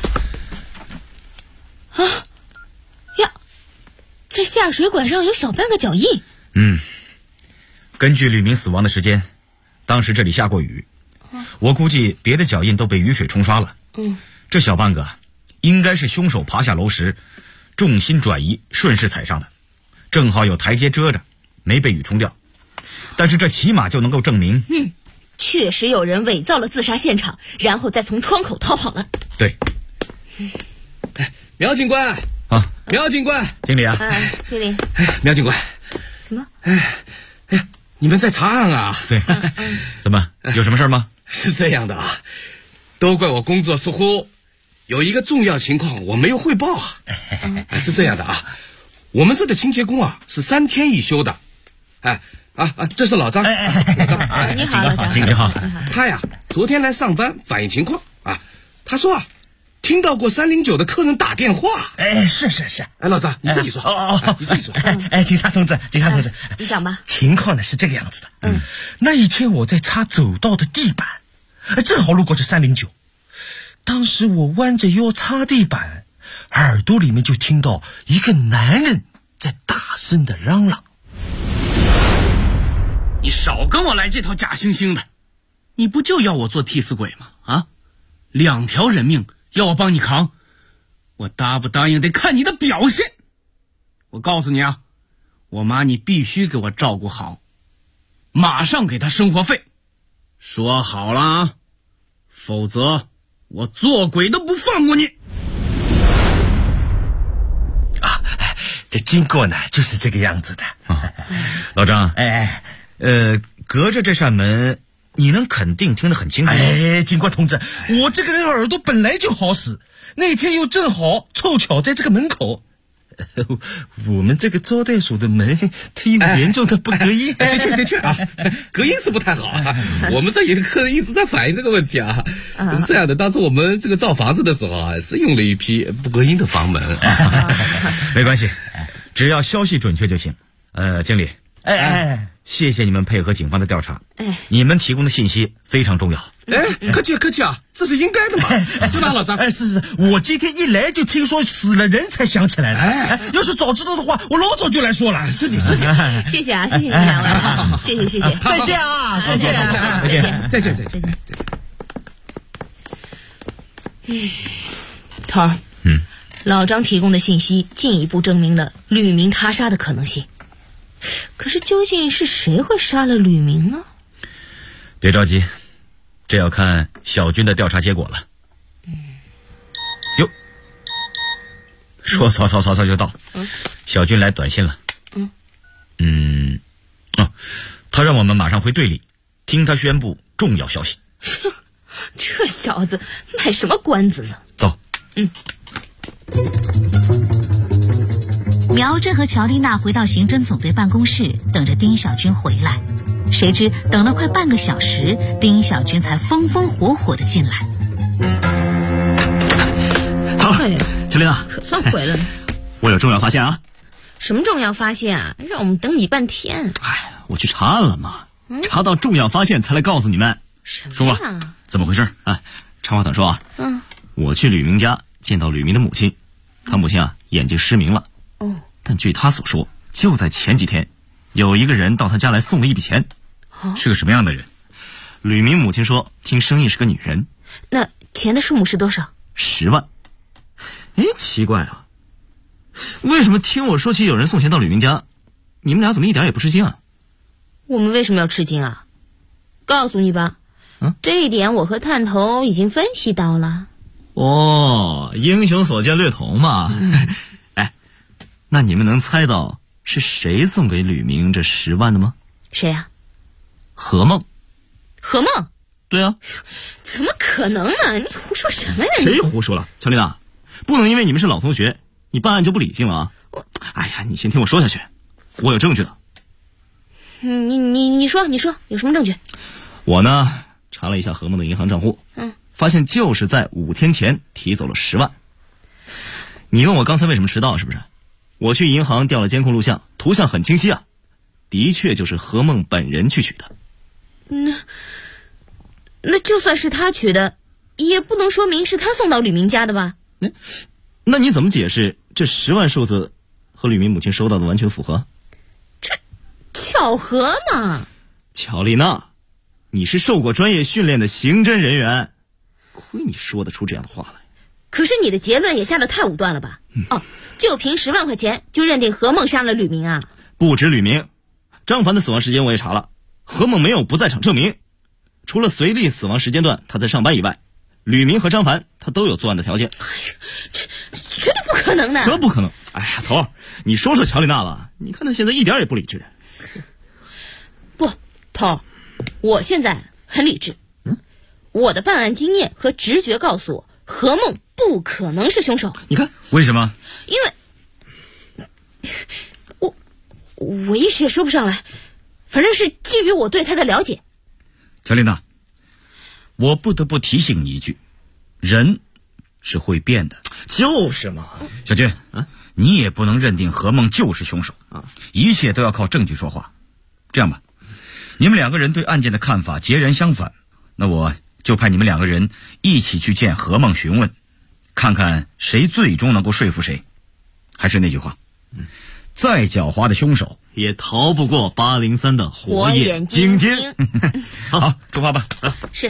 呀，在下水管上有小半个脚印。 根据吕明死亡的时间，当时这里下过雨，我估计别的脚印都被雨水冲刷了。这小半个应该是凶手爬下楼时重心转移顺势踩上的，正好有台阶遮着，没被雨冲掉。但是这起码就能够证明， 确实有人伪造了自杀现场，然后再从窗口逃跑了。 对。 苗警官苗警官， 经理啊。 经理。 苗警官， 什么？ 哎，你们在查案啊？ 对。怎么？有什么事吗？ 是这样的啊，都怪我工作疏忽，有一个重要情况我没有汇报啊。是这样的啊，我们这个清洁工啊是3天一休的。这是老张。 你好，老张。 你好。 他呀，昨天来上班反映情况啊，他说啊，听到过309的客人打电话。 是。 老张，你自己说。你自己说。 警察同志， 你讲吧。 情况呢是这个样子的。那一天我在擦走道的地板，正好路过这309。当时我弯着腰擦地板，耳朵里面就听到一个男人在大声的嚷嚷：“ 你少跟我来这套假惺惺的，你不就要我做替死鬼吗？啊，2条人命要我帮你扛，我答不答应得看你的表现。我告诉你啊，我妈你必须给我照顾好，马上给她生活费，说好了啊，否则我做鬼都不放过你。” 这经过呢就是这个样子的。 老张，隔着这扇门，你能肯定听得很清楚。 警官同志，我这个人耳朵本来就好使，那天又正好凑巧在这个门口。我们这个招待所的门，它有严重的不隔音。 的确啊，隔音是不太好啊。我们这里的客人一直在反映这个问题啊。是这样的，当初我们这个造房子的时候啊，是用了一批不隔音的房门。 没关系，只要消息准确就行。经理，谢谢你们配合警方的调查。你们提供的信息非常重要。 客气啊，这是应该的嘛，对吧，老张？ 是，我今天一来就听说死了人，才想起来了。要是早知道的话，我老早就来说了。是的。 谢谢啊，谢谢你两位，谢谢。 再见啊，再见。 头儿，老张提供的信息进一步证明了吕明他杀的可能性。可是究竟是谁会杀了吕明呢？ 别着急，这要看小军的调查结果了。哟，说曹就到。小军来短信了。他让我们马上回队里，听他宣布重要消息。 这小子卖什么关子呢？ 走。 苗真和乔丽娜回到刑侦总队办公室，等着丁小军回来。谁知等了快半个小时，丁小军才风风火火的进来。 好，乔丽娜， 可算回来了。 我有重要发现啊！ 什么重要发现啊？让我们等你半天。 我去查案了嘛，查到重要发现才来告诉你们。 说吧，怎么回事？长话短说啊。我去吕明家见到吕明的母亲，他母亲啊眼睛失明了。但据他所说，就在前几天，有一个人到他家来送了一笔钱。 是个什么样的人？ 吕明母亲说，听声音是个女人。 那钱的数目是多少 ？10万。奇怪啊，为什么听我说起有人送钱到吕明家，你们俩怎么一点也不吃惊啊？ 我们为什么要吃惊啊？告诉你吧，这一点我和探头已经分析到了。 英雄所见略同嘛。那你们能猜到是谁送给吕明这10万的吗？ 谁啊？ 何梦。 何梦？ 对啊。 怎么可能呢？你胡说什么呀？ 谁胡说了？乔丽娜，不能因为你们是老同学，你办案就不理性了啊！你先听我说下去，我有证据的。 你说有什么证据？ 我呢查了一下何梦的银行账户，发现就是在5天前提走了10万。你问我刚才为什么迟到是不是？我去银行调了监控录像，图像很清晰啊，的确就是何梦本人去取的。 那就算是他取的，也不能说明是他送到吕明家的吧？ 那你怎么解释这10万数字和吕明母亲收到的完全符合？ 这巧合嘛。 乔丽娜，你是受过专业训练的刑侦人员，亏你说得出这样的话来。 可是你的结论也下得太武断了吧？就凭10万块钱就认定何梦杀了吕明啊？ 不止吕明，张凡的死亡时间我也查了，何梦没有不在场证明，除了随丽死亡时间段他在上班以外，吕明和张凡他都有作案的条件。 这绝对不可能的。 什么不可能？头儿，你说乔丽娜吧，你看他现在一点也不理智。 涛，我现在很理智。我的办案经验和直觉告诉我，何梦不可能是凶手。 你看，为什么？ 因为我一时也说不上来，反正是基于我对他的了解。 乔丽娜，我不得不提醒你一句，人是会变的。 就是嘛。 小军，你也不能认定何梦就是凶手啊！一切都要靠证据说话。这样吧，你们两个人对案件的看法截然相反，那我就派你们两个人一起去见何梦询问，看看谁最终能够说服谁。还是那句话，再狡猾的凶手也逃不过803的火眼金睛。 好，出发吧。 是。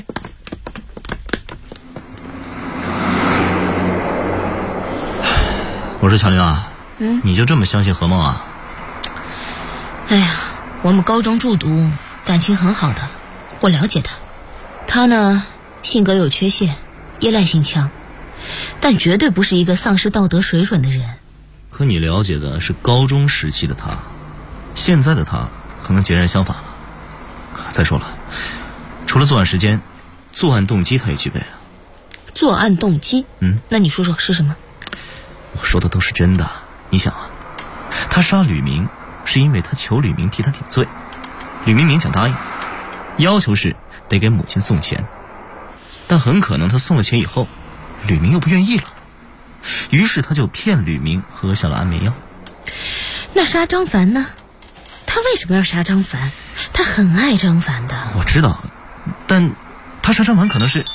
我说乔丽娜，你就这么相信何梦啊？ 哎呀，我们高中住读，感情很好的，我了解他。他呢，性格有缺陷，依赖性强，但绝对不是一个丧失道德水准的人。 可你了解的是高中时期的他，现在的他可能截然相反了。再说了，除了作案时间，作案动机他也具备了。 作案动机？那你说说是什么？ 我说的都是真的。你想啊，他杀吕明是因为他求吕明替他顶罪，吕明勉强答应，要求是得给母亲送钱，但很可能他送了钱以后，吕明又不愿意了，于是他就骗吕明喝下了安眠药。 那杀张凡呢？他为什么要杀张凡？他很爱张凡的。 我知道，但他杀张凡可能是……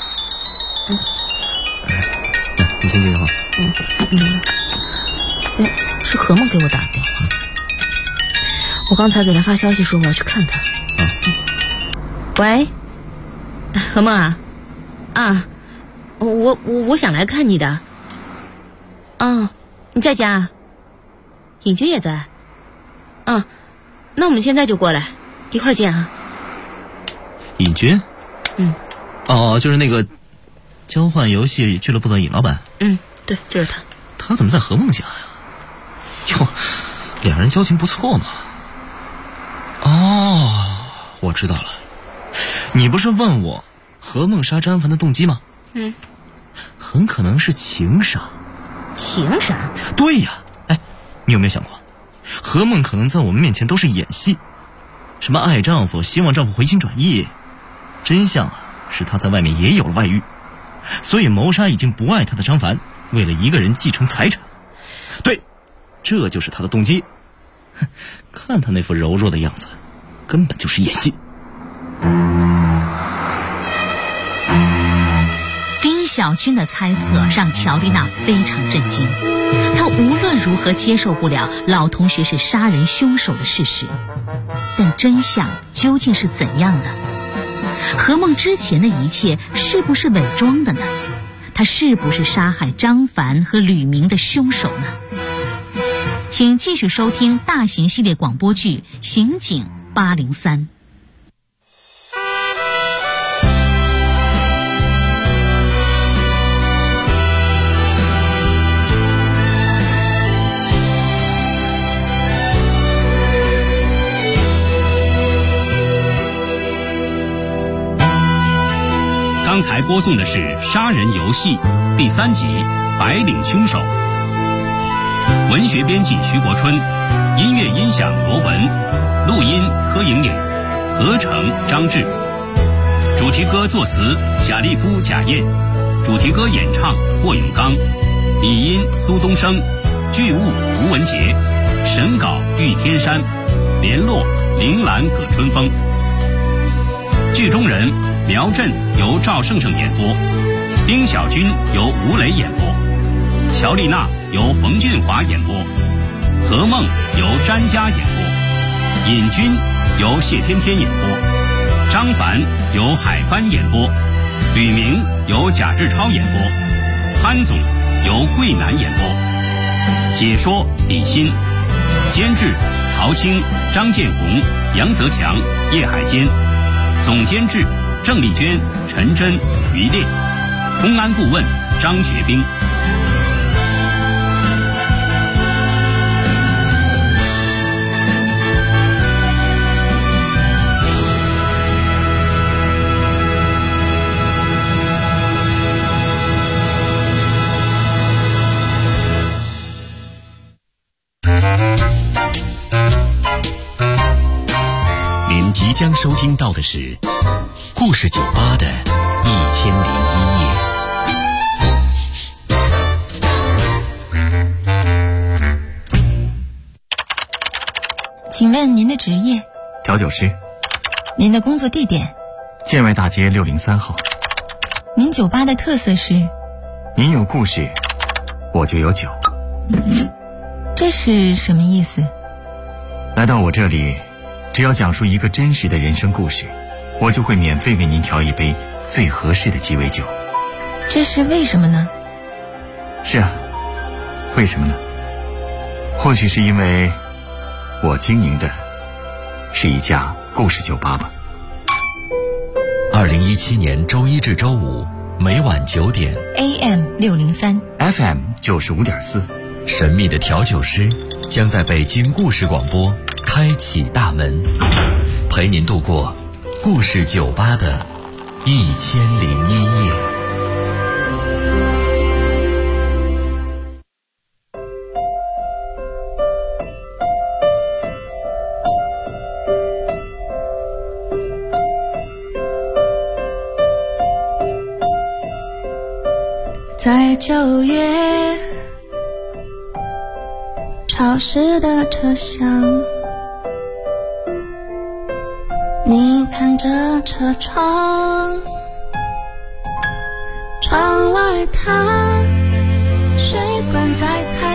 你先接电话。 是何梦给我打的电话。我刚才给他发消息说我要去看他。喂，何梦啊，我想来看你的。你在家？尹军也在。那我们现在就过来，一会儿见啊。 尹军？就是那个交换游戏俱乐部的尹老板。 对，就是他。 他怎么在何梦家呀？哟，两人交情不错嘛。我知道了，你不是问我何梦杀张凡的动机吗？很可能是情杀。 情杀？ 对呀。你有没有想过，何梦可能在我们面前都是演戏，什么爱丈夫，希望丈夫回心转意，真相是她在外面也有了外遇，所以谋杀已经不爱她的张凡，为了一个人继承财产。对，这就是她的动机。看她那副柔弱的样子，根本就是演戏。 丁小军的猜测让乔丽娜非常震惊，她无论如何接受不了老同学是杀人凶手的事实。但真相究竟是怎样的？何梦之前的一切是不是伪装的呢？他是不是杀害张凡和吕明的凶手呢？请继续收听大型系列广播剧《刑警803》。 刚才播送的是《杀人游戏》第3集《白领凶手》，文学编辑徐国春，音乐音响罗文，录音柯莹莹，合成张志，主题歌作词贾立夫、贾燕，主题歌演唱霍永刚，拟音苏东升，剧务吴文杰，审稿玉天山，联络铃兰葛春风。剧中人苗震由赵胜胜演播，丁小军由吴磊演播，乔丽娜由冯俊华演播，何梦由詹佳演播，尹军由谢天天演播，张凡由海帆演播，吕明由贾志超演播，潘总由桂南演播，解说李欣，监制陶青、张建红、杨泽强、叶海坚，总监制郑丽娟、陈真、于烈，公安顾问张学兵。 将收听到的是故事酒吧的1001夜。 请问您的职业？ 调酒师。 您的工作地点？ 建外大街603号。 您酒吧的特色是？ 您有故事，我就有酒。 这是什么意思？ 来到我这里，只要讲述一个真实的人生故事，我就会免费为您调一杯最合适的鸡尾酒。 这是为什么呢？ 是啊，为什么呢？或许是因为我经营的是一家故事酒吧吧。 2017年周一至周五每晚9点 AM 603 FM 95.4， 神秘的调酒师将在北京故事广播开启大门，陪您度过故事酒吧的1001夜。 在9月潮湿的车厢，你看着车窗，窗外它水管在开。